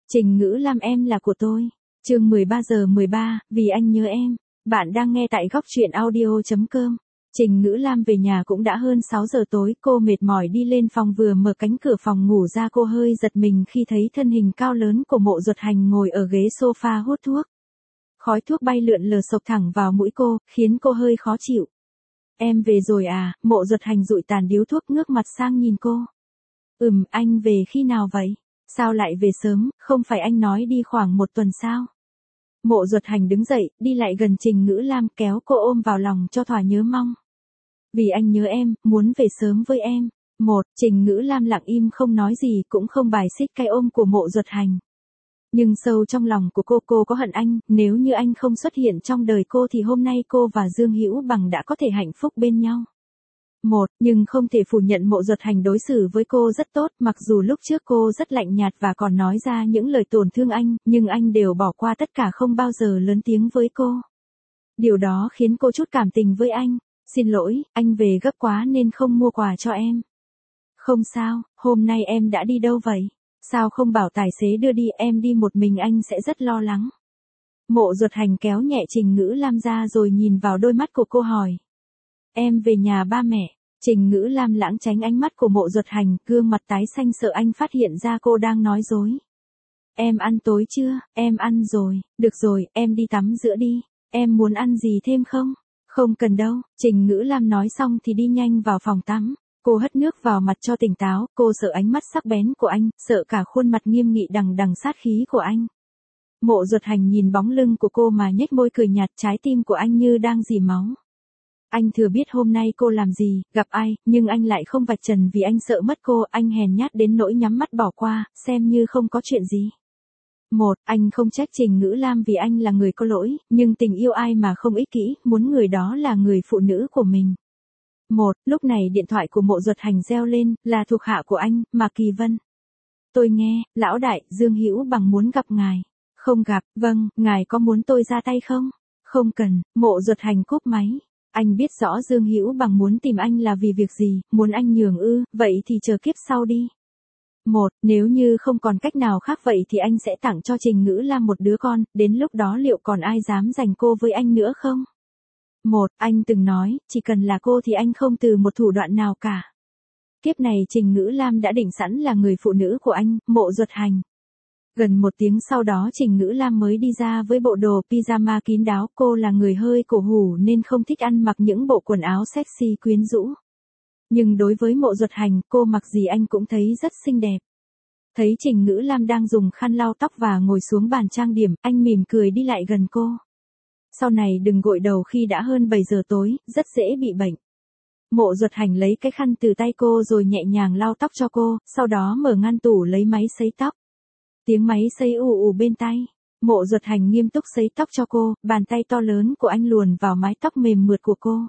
Trình Ngữ Lam em là của tôi. Chương 13:13, vì anh nhớ em. Bạn đang nghe tại góc truyện audio.com. Trình Ngữ Lam về nhà cũng đã hơn 6 giờ tối, cô mệt mỏi đi lên phòng vừa mở cánh cửa phòng ngủ ra cô hơi giật mình khi thấy thân hình cao lớn của Mộ Duật Hành ngồi ở ghế sofa hút thuốc. Khói thuốc bay lượn lờ sộc thẳng vào mũi cô, khiến cô hơi khó chịu. Em về rồi à? Mộ Duật Hành dụi tàn điếu thuốc ngước mặt sang nhìn cô. Anh về khi nào vậy? Sao lại về sớm, không phải anh nói đi khoảng 1 tuần sao? Mộ Duật Hành đứng dậy, đi lại gần Trình Ngữ Lam kéo cô ôm vào lòng cho thỏa nhớ mong. Vì anh nhớ em, muốn về sớm với em. Trình Ngữ Lam lặng im không nói gì cũng không bài xích cái ôm của Mộ Duật Hành. Nhưng sâu trong lòng của cô có hận anh, nếu như anh không xuất hiện trong đời cô thì hôm nay cô và Dương Hữu Bằng đã có thể hạnh phúc bên nhau. Nhưng không thể phủ nhận Mộ Duật Hành đối xử với cô rất tốt, mặc dù lúc trước cô rất lạnh nhạt và còn nói ra những lời tổn thương anh, nhưng anh đều bỏ qua tất cả không bao giờ lớn tiếng với cô. Điều đó khiến cô chút cảm tình với anh. Xin lỗi, anh về gấp quá nên không mua quà cho em. Không sao, hôm nay em đã đi đâu vậy? Sao không bảo tài xế đưa đi, em đi một mình anh sẽ rất lo lắng. Mộ Duật Hành kéo nhẹ Trình Ngữ Lam ra rồi nhìn vào đôi mắt của cô hỏi. Em về nhà ba mẹ. Trình Ngữ Lam lãng tránh ánh mắt của Mộ Duật Hành, gương mặt tái xanh sợ anh phát hiện ra cô đang nói dối. Em ăn tối chưa? Em ăn rồi. Được rồi, em đi tắm rửa đi. Em muốn ăn gì thêm không? Không cần đâu. Trình Ngữ Lam nói xong thì đi nhanh vào phòng tắm. Cô hất nước vào mặt cho tỉnh táo, cô sợ ánh mắt sắc bén của anh, sợ cả khuôn mặt nghiêm nghị đằng đằng sát khí của anh. Mộ Duật Hành nhìn bóng lưng của cô mà nhếch môi cười nhạt, trái tim của anh như đang rỉ máu. Anh thừa biết hôm nay cô làm gì, gặp ai, nhưng anh lại không vạch trần vì anh sợ mất cô, anh hèn nhát đến nỗi nhắm mắt bỏ qua, xem như không có chuyện gì. Anh không trách Trình Ngữ Lam vì anh là người có lỗi, nhưng tình yêu ai mà không ích kỷ, muốn người đó là người phụ nữ của mình. Lúc này điện thoại của Mộ Duật Hành reo lên, là thuộc hạ của anh, Mạc Kỳ Vân. Tôi nghe, lão đại, Dương Hữu Bằng muốn gặp ngài. Không gặp, vâng, ngài có muốn tôi ra tay không? Không cần. Mộ Duật Hành cúp máy. Anh biết rõ Dương Hữu Bằng muốn tìm anh là vì việc gì, muốn anh nhường ư, vậy thì chờ kiếp sau đi. Nếu như không còn cách nào khác vậy thì anh sẽ tặng cho Trình Ngữ Lam một đứa con, đến lúc đó liệu còn ai dám giành cô với anh nữa không? Anh từng nói, chỉ cần là cô thì anh không từ một thủ đoạn nào cả. Kiếp này Trình Ngữ Lam đã định sẵn là người phụ nữ của anh, Mộ Duật Hành. Gần 1 tiếng sau đó Trình Ngữ Lam mới đi ra với bộ đồ pyjama kín đáo, cô là người hơi cổ hủ nên không thích ăn mặc những bộ quần áo sexy quyến rũ. Nhưng đối với Mộ Duật Hành, cô mặc gì anh cũng thấy rất xinh đẹp. Thấy Trình Ngữ Lam đang dùng khăn lau tóc và ngồi xuống bàn trang điểm, anh mỉm cười đi lại gần cô. Sau này đừng gội đầu khi đã hơn 7 giờ tối, rất dễ bị bệnh. Mộ Duật Hành lấy cái khăn từ tay cô rồi nhẹ nhàng lau tóc cho cô, sau đó mở ngăn tủ lấy máy sấy tóc. Tiếng máy sấy ù ù bên tai. Mộ Duật Hành nghiêm túc sấy tóc cho cô, bàn tay to lớn của anh luồn vào mái tóc mềm mượt của cô.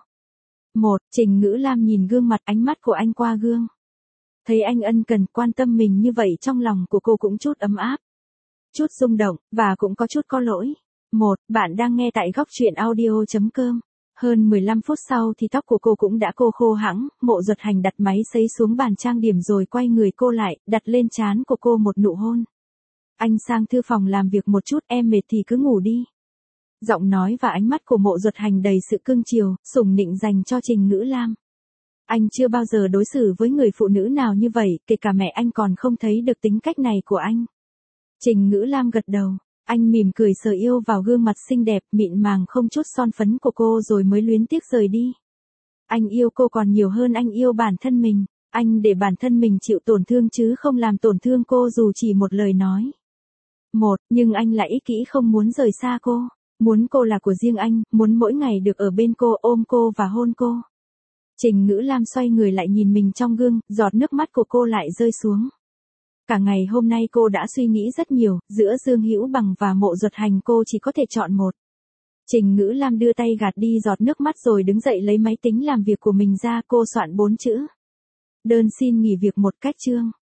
Trình Ngữ Lam nhìn gương mặt, ánh mắt của anh qua gương. Thấy anh ân cần quan tâm mình như vậy trong lòng của cô cũng chút ấm áp, chút rung động, và cũng có chút có lỗi. Bạn đang nghe tại góc truyện audio.com. Hơn 15 phút sau thì tóc của cô cũng đã khô hẵng, Mộ Duật Hành đặt máy sấy xuống bàn trang điểm rồi quay người cô lại, đặt lên trán của cô một nụ hôn. Anh sang thư phòng làm việc một chút, em mệt thì cứ ngủ đi. Giọng nói và ánh mắt của Mộ Duật Hành đầy sự cưng chiều, sủng nịnh dành cho Trình Ngữ Lam. Anh chưa bao giờ đối xử với người phụ nữ nào như vậy, kể cả mẹ anh còn không thấy được tính cách này của anh. Trình Ngữ Lam gật đầu. Anh mỉm cười sờ yêu vào gương mặt xinh đẹp, mịn màng không chút son phấn của cô rồi mới luyến tiếc rời đi. Anh yêu cô còn nhiều hơn anh yêu bản thân mình. Anh để bản thân mình chịu tổn thương chứ không làm tổn thương cô dù chỉ một lời nói. Nhưng anh lại ích kỷ không muốn rời xa cô. Muốn cô là của riêng anh, muốn mỗi ngày được ở bên cô, ôm cô và hôn cô. Trình Ngữ Lam xoay người lại nhìn mình trong gương, giọt nước mắt của cô lại rơi xuống. Cả ngày hôm nay cô đã suy nghĩ rất nhiều, giữa Dương Hữu Bằng và Mộ Duật Hành cô chỉ có thể chọn một. Trình Ngữ Lam đưa tay gạt đi giọt nước mắt rồi đứng dậy lấy máy tính làm việc của mình ra, cô soạn 4 chữ. Đơn xin nghỉ việc một cách chương.